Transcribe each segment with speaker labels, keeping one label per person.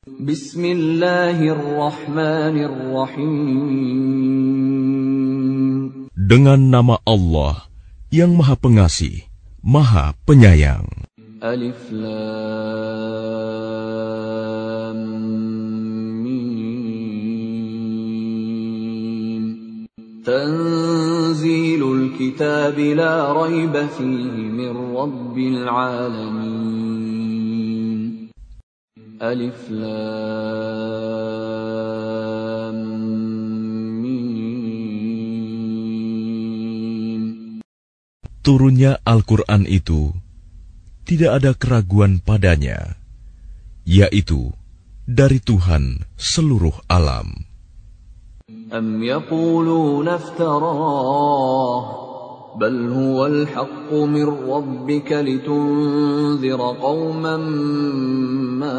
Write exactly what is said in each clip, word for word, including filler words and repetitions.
Speaker 1: Bismillahirrahmanirrahim.
Speaker 2: Dengan nama Allah yang Maha Pengasih, Maha Penyayang.
Speaker 1: Alif Lam Mim. Tanzilul kitab la raiba fihi min rabbil alamin. Alif Lam Mim.
Speaker 2: Turunnya Al-Quran itu tidak ada keraguan padanya, yaitu dari Tuhan seluruh alam.
Speaker 1: Am yaquluna iftarah, bal huwal haqqu min rabbika litunzira qauman ma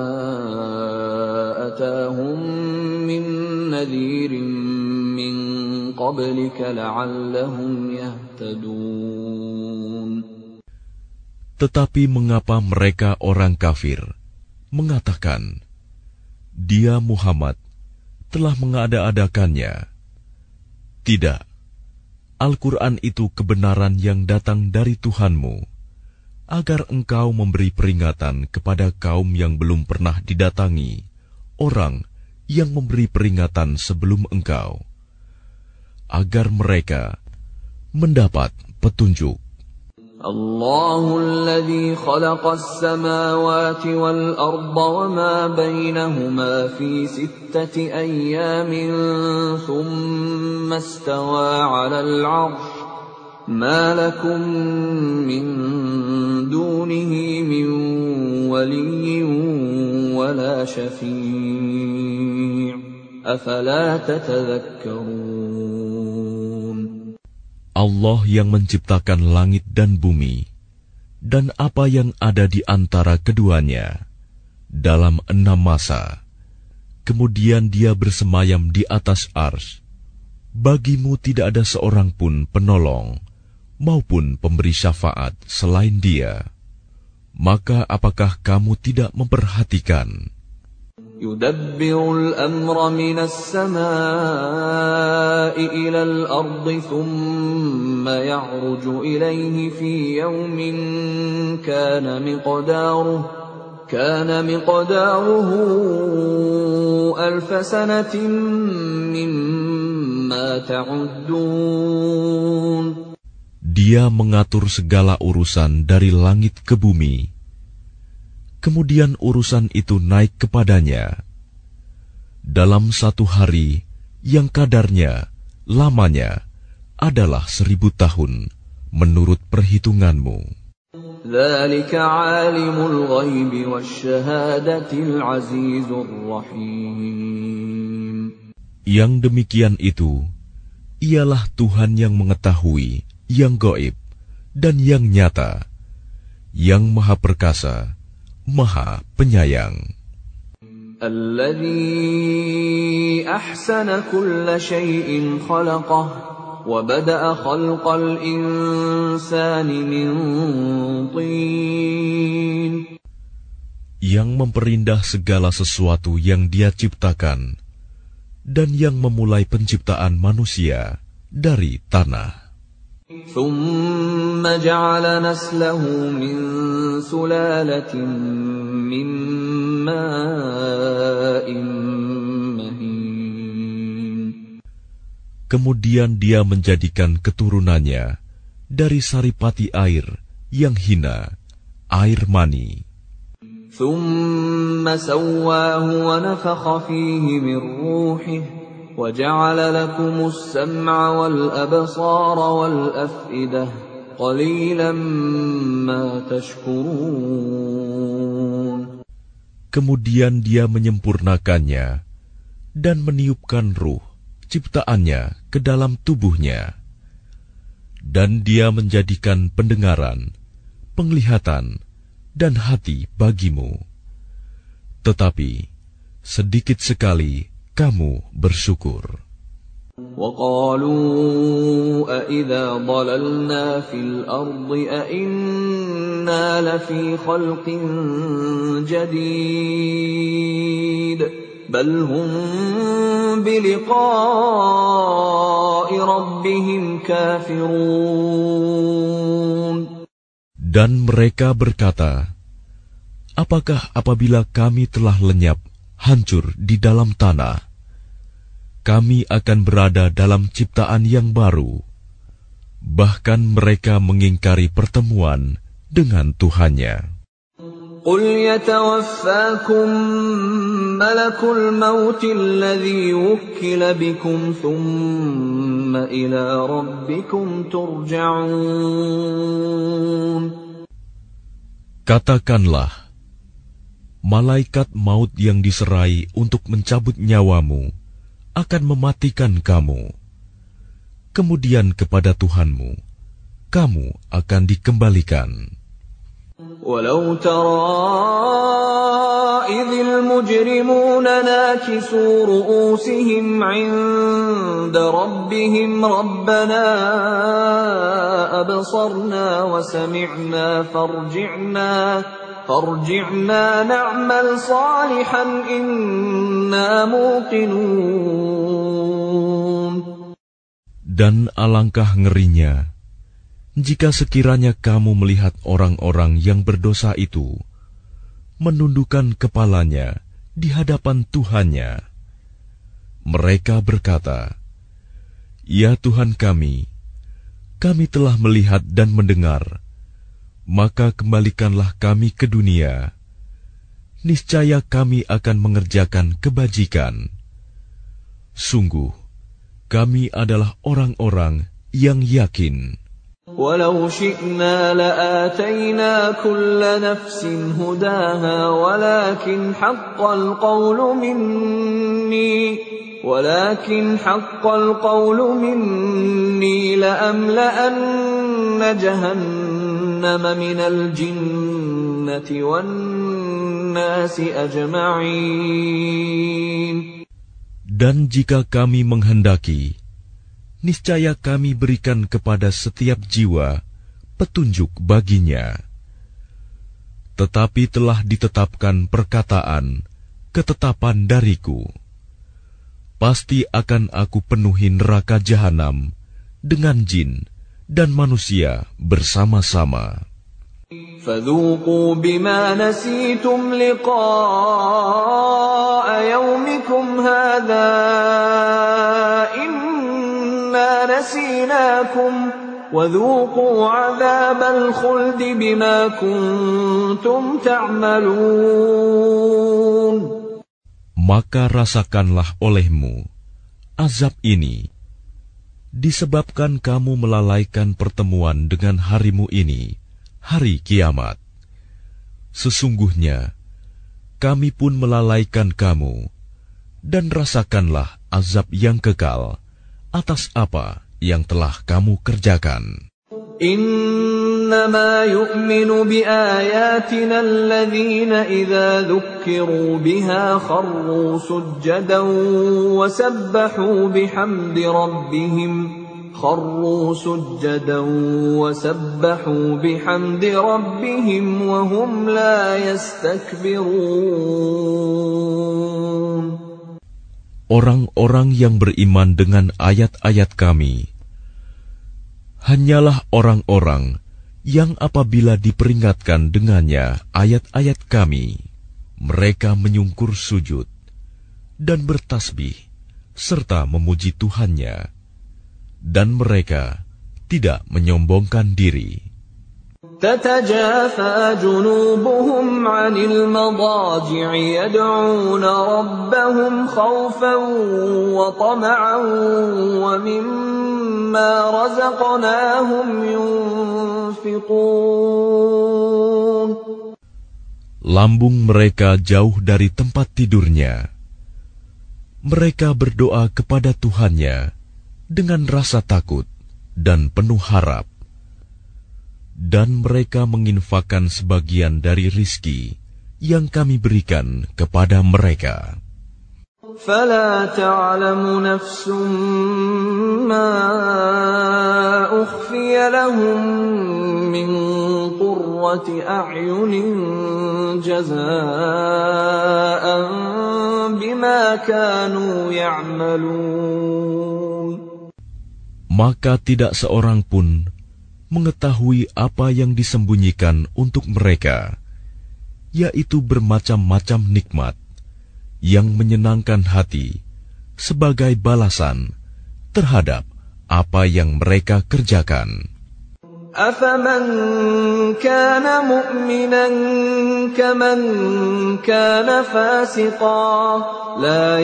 Speaker 1: atahum min nadhirin min qablika la'allahum yahtadun.
Speaker 2: Tetapi mengapa mereka orang kafir mengatakan, Dia Muhammad telah mengada-adakannya? Tidak, Al-Quran itu kebenaran yang datang dari Tuhanmu, agar engkau memberi peringatan kepada kaum yang belum pernah didatangi orang yang memberi peringatan sebelum engkau, agar mereka mendapat petunjuk.
Speaker 1: Allahu alladhi khalaqa as-samawati wal arda wa ma bainahuma fi sittati ayyamin thumma istawa 'alal 'arsy ma lakum min dunihi min waliyyin wa la syafi' afala tatadhakkarun.
Speaker 2: Allah yang menciptakan langit dan bumi, dan apa yang ada di antara keduanya, dalam enam masa. Kemudian Dia bersemayam di atas arsy. Bagimu tidak ada seorang pun penolong, maupun pemberi syafaat selain Dia. Maka apakah kamu tidak memperhatikan?
Speaker 1: Yudabbirul amra minas samaa'i ilal ardi thumma ya'ruju ilayhi fi yawmin kana miqdaruhu kana miqdaruhu alfa sanatin mimma ta'uddun.
Speaker 2: Dia mengatur segala urusan dari langit ke bumi. Kemudian urusan itu naik kepadanya dalam satu hari yang kadarnya, lamanya adalah seribu tahun menurut perhitunganmu.
Speaker 1: Dzalika 'alimul ghaibi wasyahadatil 'azizur rahim.
Speaker 2: Yang demikian itu ialah Tuhan yang mengetahui yang gaib dan yang nyata, yang Maha Perkasa, Maha Penyayang.
Speaker 1: Alladzi ahsana kulla syai'in khalaqah wa bada'a khalqal insani min tin.
Speaker 2: Yang memperindah segala sesuatu yang Dia ciptakan, dan yang memulai penciptaan manusia dari tanah.
Speaker 1: ثُمَّ جَعَلَ نَسْلَهُ مِنْ سُلَالَةٍ مِّن مَّاءٍ مَّهِينٍ.
Speaker 2: Kemudian Dia menjadikan keturunannya dari saripati air yang hina, air mani.
Speaker 1: ثُمَّ سَوَّاهُ وَنَفَخَ فِيهِ مِنْ رُوحِهِ وَجَعَلَ لَكُمُ السَّمْعَ وَالْأَبْصَارَ وَالْأَفْئِدَةَ قَلِيلًا مَا تَشْكُرُونَ.
Speaker 2: Kemudian Dia menyempurnakannya dan meniupkan ruh ciptaannya ke dalam tubuhnya, dan Dia menjadikan pendengaran, penglihatan, dan hati bagimu. Tetapi sedikit sekali kamu bersyukur.
Speaker 1: وَقَالُوا أَإِذَا ضَلَلْنَا فِي الْأَرْضِ أَإِنَّا لَفِي خَلْقٍ جَدِيدٍ بل هم بلقاء ربهم كافرون.
Speaker 2: Dan mereka berkata, apakah apabila kami telah lenyap, hancur di dalam tanah, kami akan berada dalam ciptaan yang baru? Bahkan mereka mengingkari pertemuan dengan Tuhannya.
Speaker 1: قل يتوفاكم ملك الموت الذي وكل بكم ثم إلى ربكم ترجعون.
Speaker 2: Katakanlah, malaikat maut yang diserai untuk mencabut nyawamu akan mematikan kamu. Kemudian kepada Tuhanmu, kamu akan dikembalikan.
Speaker 1: ولو ترى إذ المجرمون ناكسوا رؤوسهم عند ربهم ربنا أبصرنا وسمعنا فارجعنا فارجعنا نعمل صالحا إنا موقنون.
Speaker 2: Dan alangkah ngerinya jika sekiranya kamu melihat orang-orang yang berdosa itu menundukkan kepalanya di hadapan Tuhannya. Mereka berkata, "Ya Tuhan kami, kami telah melihat dan mendengar, maka kembalikanlah kami ke dunia. Niscaya kami akan mengerjakan kebajikan. Sungguh, kami adalah orang-orang yang yakin."
Speaker 1: ولو شئنا لآتينا كل نفس هداها ولكن حق القول مني ولكن حق القول مني لأملأن جهنم من الجنة والناس أجمعين.
Speaker 2: Dan jika kami menghendaki, niscaya kami berikan kepada setiap jiwa petunjuk baginya. Tetapi telah ditetapkan perkataan, ketetapan dariku. Pasti akan aku penuhi neraka jahanam dengan jin dan manusia bersama-sama.
Speaker 1: فذوقوا بما نسيتم لقاء يومكم هذا نسيناكم وذوقوا عذاب الخلد بما كنتم تعملون.
Speaker 2: Maka rasakanlah olehmu azab ini disebabkan kamu melalaikan pertemuan dengan harimu ini, hari kiamat. Sesungguhnya kami pun melalaikan kamu, dan rasakanlah azab yang kekal atas apa yang telah kamu kerjakan.
Speaker 1: إنما يؤمن بآياتنا الذين إذا ذكروا بها خروا سجدا وسبحوا بحمد ربهم خروا سجدا وسبحوا بحمد ربهم وهم لا يستكبرون.
Speaker 2: Orang-orang yang beriman dengan ayat-ayat kami hanyalah orang-orang yang apabila diperingatkan dengannya ayat-ayat kami, mereka menyungkur sujud dan bertasbih serta memuji Tuhannya, dan mereka tidak menyombongkan diri.
Speaker 1: تتجافى جنوبهم عن المضاجع يدعون ربهم خوفا وطمعا ومما رزقناهم ينفقون.
Speaker 2: Lambung mereka jauh dari tempat tidurnya. Mereka berdoa kepada Tuhannya dengan rasa takut dan penuh harap. Dan mereka menginfakkan sebagian dari rizki yang kami berikan kepada mereka.
Speaker 1: فَلَا تَعْلَمُ نَفْسٌ مَّا أُخْفِيَ لَهُم مِّن قُرَّةِ أَعْيُنٍ جَزَاءً بما كانوا يعملون.
Speaker 2: Maka tidak seorang pun mengetahui apa yang disembunyikan untuk mereka, yaitu bermacam-macam nikmat yang menyenangkan hati sebagai balasan terhadap apa yang mereka kerjakan.
Speaker 1: أَفَمَنْ كَانَ مُؤْمِنًا كَمَنْ كَانَ فَاسِقًا لَا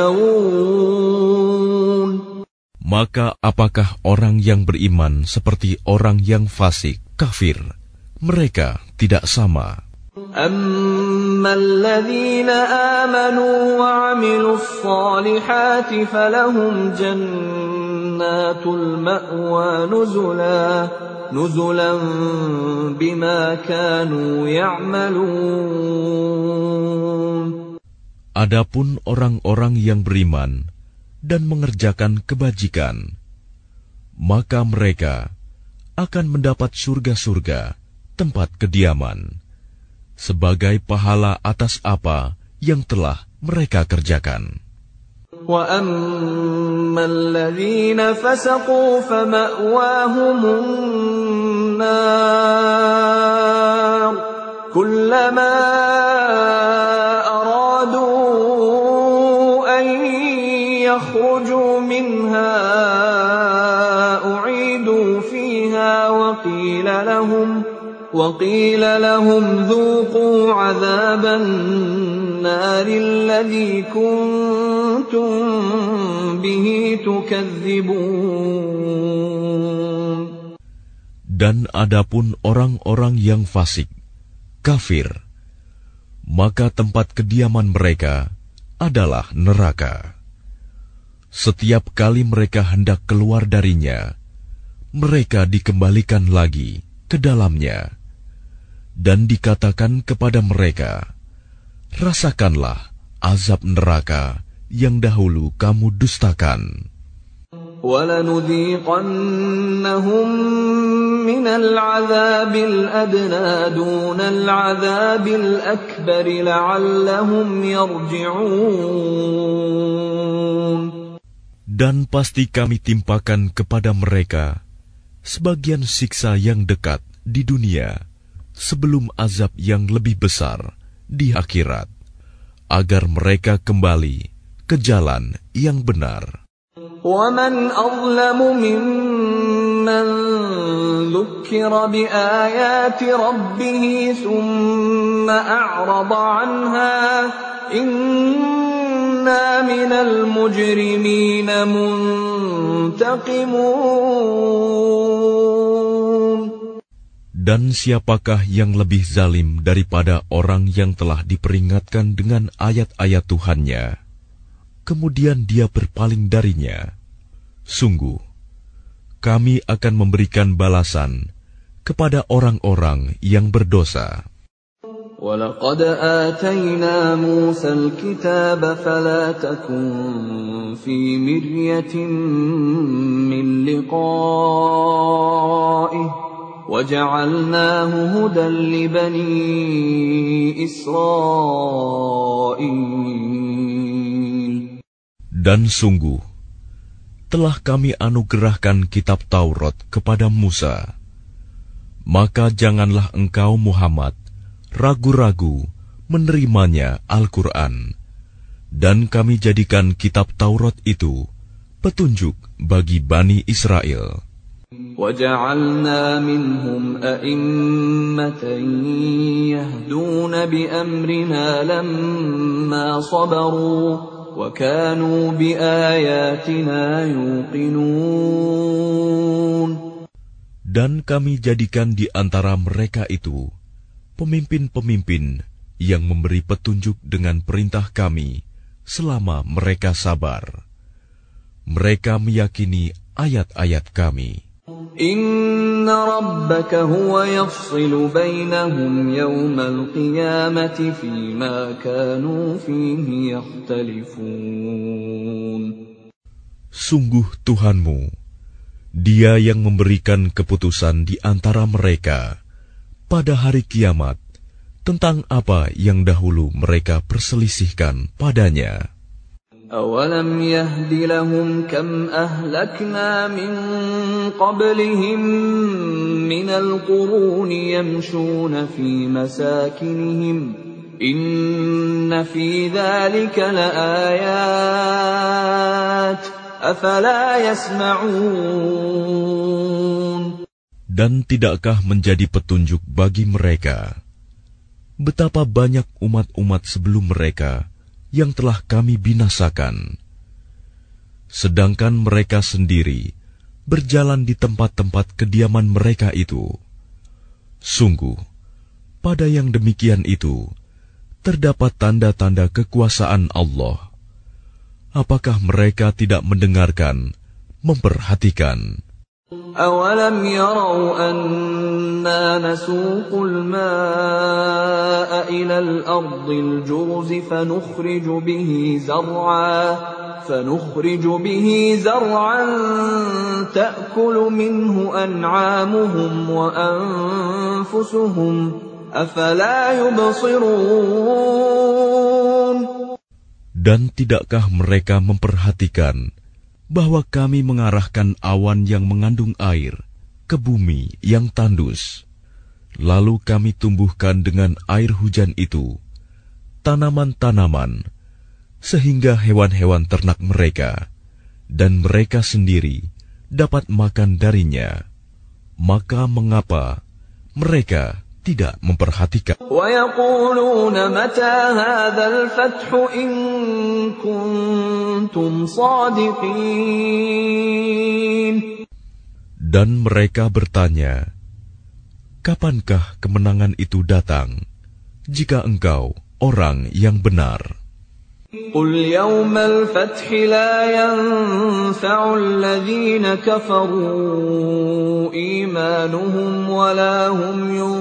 Speaker 1: يَسْتَوُونَ.
Speaker 2: Maka apakah orang yang beriman seperti orang yang fasik, kafir? Mereka tidak sama.
Speaker 1: أَمَّا الَّذِينَ آمَنُوا وَعَمِلُوا الصَّالِحَاتِ فَلَهُمْ جَنَّاتُ الْمَأْوَى نُزُلًا نُزُلًا بِمَا كَانُوا يَعْمَلُونَ.
Speaker 2: Adapun orang-orang yang beriman dan mengerjakan kebajikan, maka mereka akan mendapat surga-surga tempat kediaman sebagai pahala atas apa yang telah mereka kerjakan.
Speaker 1: وَأَمَّا الَّذِينَ فَسَقُوا فَمَأْوَاهُمُ النَّارُ كُلَّمَا يخرجوا منها أعيدوا فيها وقيل لهم وقيل لهم ذوقوا عذاب النار الذي كنتم به تكذبون.
Speaker 2: Dan adapun orang-orang yang fasik, kafir, maka tempat kediaman mereka adalah neraka. Setiap kali mereka hendak keluar darinya, mereka dikembalikan lagi ke dalamnya, dan dikatakan kepada mereka, rasakanlah azab neraka yang dahulu kamu dustakan.
Speaker 1: وَلَنُذِيقَنَّهُمْ مِنَ الْعَذَابِ الْأَدْنَى دُونَ الْعَذَابِ الْأَكْبَرِ لَعَلَّهُمْ يَرْجِعُونَ.
Speaker 2: Dan pasti kami timpakan kepada mereka sebagian siksa yang dekat di dunia sebelum azab yang lebih besar di akhirat, agar mereka kembali ke jalan yang benar.
Speaker 1: وَمَنْ أَظْلَمُ مِمَّنْ ذُكِّرَ بِآيَاتِ رَبِّهِ ثُمَّ أَعْرَضَ عَنْهَا إِنَّا مِنَ الْمُجْرِمِينَ مُنْتَقِمُونَ.
Speaker 2: Dan siapakah yang lebih zalim daripada orang yang telah diperingatkan dengan ayat-ayat Tuhannya, kemudian dia berpaling darinya? Sungguh, kami akan memberikan balasan kepada orang-orang yang berdosa.
Speaker 1: وَلَقَدْ آتَيْنَا مُوسَى الْكِتَابَ فَلَا تَكُنْ فِي مِرْيَةٍ مِّن لِقَائِهِ وَجَعَلْنَاهُ هُدًى لِبَنِي إِسْرَائِيلَ.
Speaker 2: Dan sungguh, telah kami anugerahkan kitab Taurat kepada Musa. Maka janganlah engkau Muhammad ragu-ragu menerimanya Al-Quran, dan kami jadikan kitab Taurat itu petunjuk bagi Bani Israel.
Speaker 1: وَجَعَلْنَا مِنْهُمْ أَئِمَّةً يَهْدُونَ بِأَمْرِنَا لَمَّا صَبَرُوا وَكَانُوا بِآيَاتِنَا يُوقِنُونَ.
Speaker 2: Dan kami jadikan di antara mereka itu pemimpin-pemimpin yang memberi petunjuk dengan perintah kami selama mereka sabar. Mereka meyakini ayat-ayat kami.
Speaker 1: Inna rabbaka huwa yafsilu bainahum yawmal qiyamati fima kanu fihi yakhtalifun.
Speaker 2: Sungguh Tuhanmu, Dia yang memberikan keputusan di antara mereka pada hari kiamat tentang apa yang dahulu mereka perselisihkan padanya.
Speaker 1: أَوَلَمْ يَهْدِ لَهُمْ كَمْ أَهْلَكْنَا مِنْ قَبْلِهِمْ مِنَ الْقُرُونِ يَمْشُونَ فِي مَسَاكِنِهِمْ إِنَّ فِي ذَلِكَ لَآيَاتٍ أَفَلَا يَسْمَعُونَ.
Speaker 2: Dan tidakkah menjadi petunjuk bagi mereka betapa banyak umat-umat sebelum mereka yang telah kami binasakan, sedangkan mereka sendiri berjalan di tempat-tempat kediaman mereka itu. Sungguh, pada yang demikian itu terdapat tanda-tanda kekuasaan Allah. Apakah mereka tidak mendengarkan, memperhatikan?
Speaker 1: أَوَلَمْ يَرَوْا أَنَّا نَسُوقُ الْمَاءَ إِلَى الْأَرْضِ الْجُرُزِ فَنُخْرِجُ بِهِ زَرْعًا فَنُخْرِجُ بِهِ زَرْعًا تَأْكُلُ مِنْهُ أَنْعَامُهُمْ وَأَنْفُسُهُمْ أَفَلَا يُبْصِرُونَ.
Speaker 2: Dan tidakkah mereka memperhatikan bahwa kami mengarahkan awan yang mengandung air ke bumi yang tandus, lalu kami tumbuhkan dengan air hujan itu tanaman-tanaman, sehingga hewan-hewan ternak mereka dan mereka sendiri dapat makan darinya. Maka mengapa mereka tidak memperhatikan?
Speaker 1: وَيَقُولُونَ مَتَى هَذَا الْفَتْحُ إِن كُنتُمْ صَادِقِينَ.
Speaker 2: Dan mereka bertanya, kapankah kemenangan itu datang, jika engkau orang yang benar?
Speaker 1: قُلْ يَوْمَ الْفَتْحِ لَا يَنفَعُ الَّذِينَ كَفَرُوا إِيمَانُهُمْ وَلَا هُمْ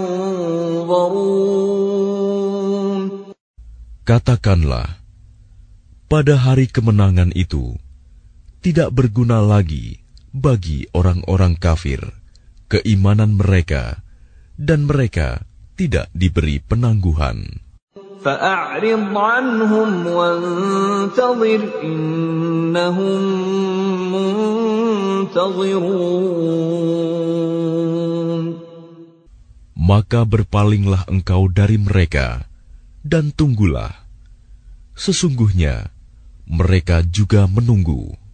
Speaker 1: يُنظَرُونَ.
Speaker 2: Katakanlah, pada hari kemenangan itu tidak berguna lagi bagi orang-orang kafir keimanan mereka, dan mereka tidak diberi penangguhan.
Speaker 1: فَأَعْرِضْ عَنْهُمْ وَانْتَظِرْ إِنَّهُمْ مُنْتَظِرُونَ.
Speaker 2: Maka berpalinglah engkau dari mereka, dan tunggulah. Sesungguhnya mereka juga menunggu.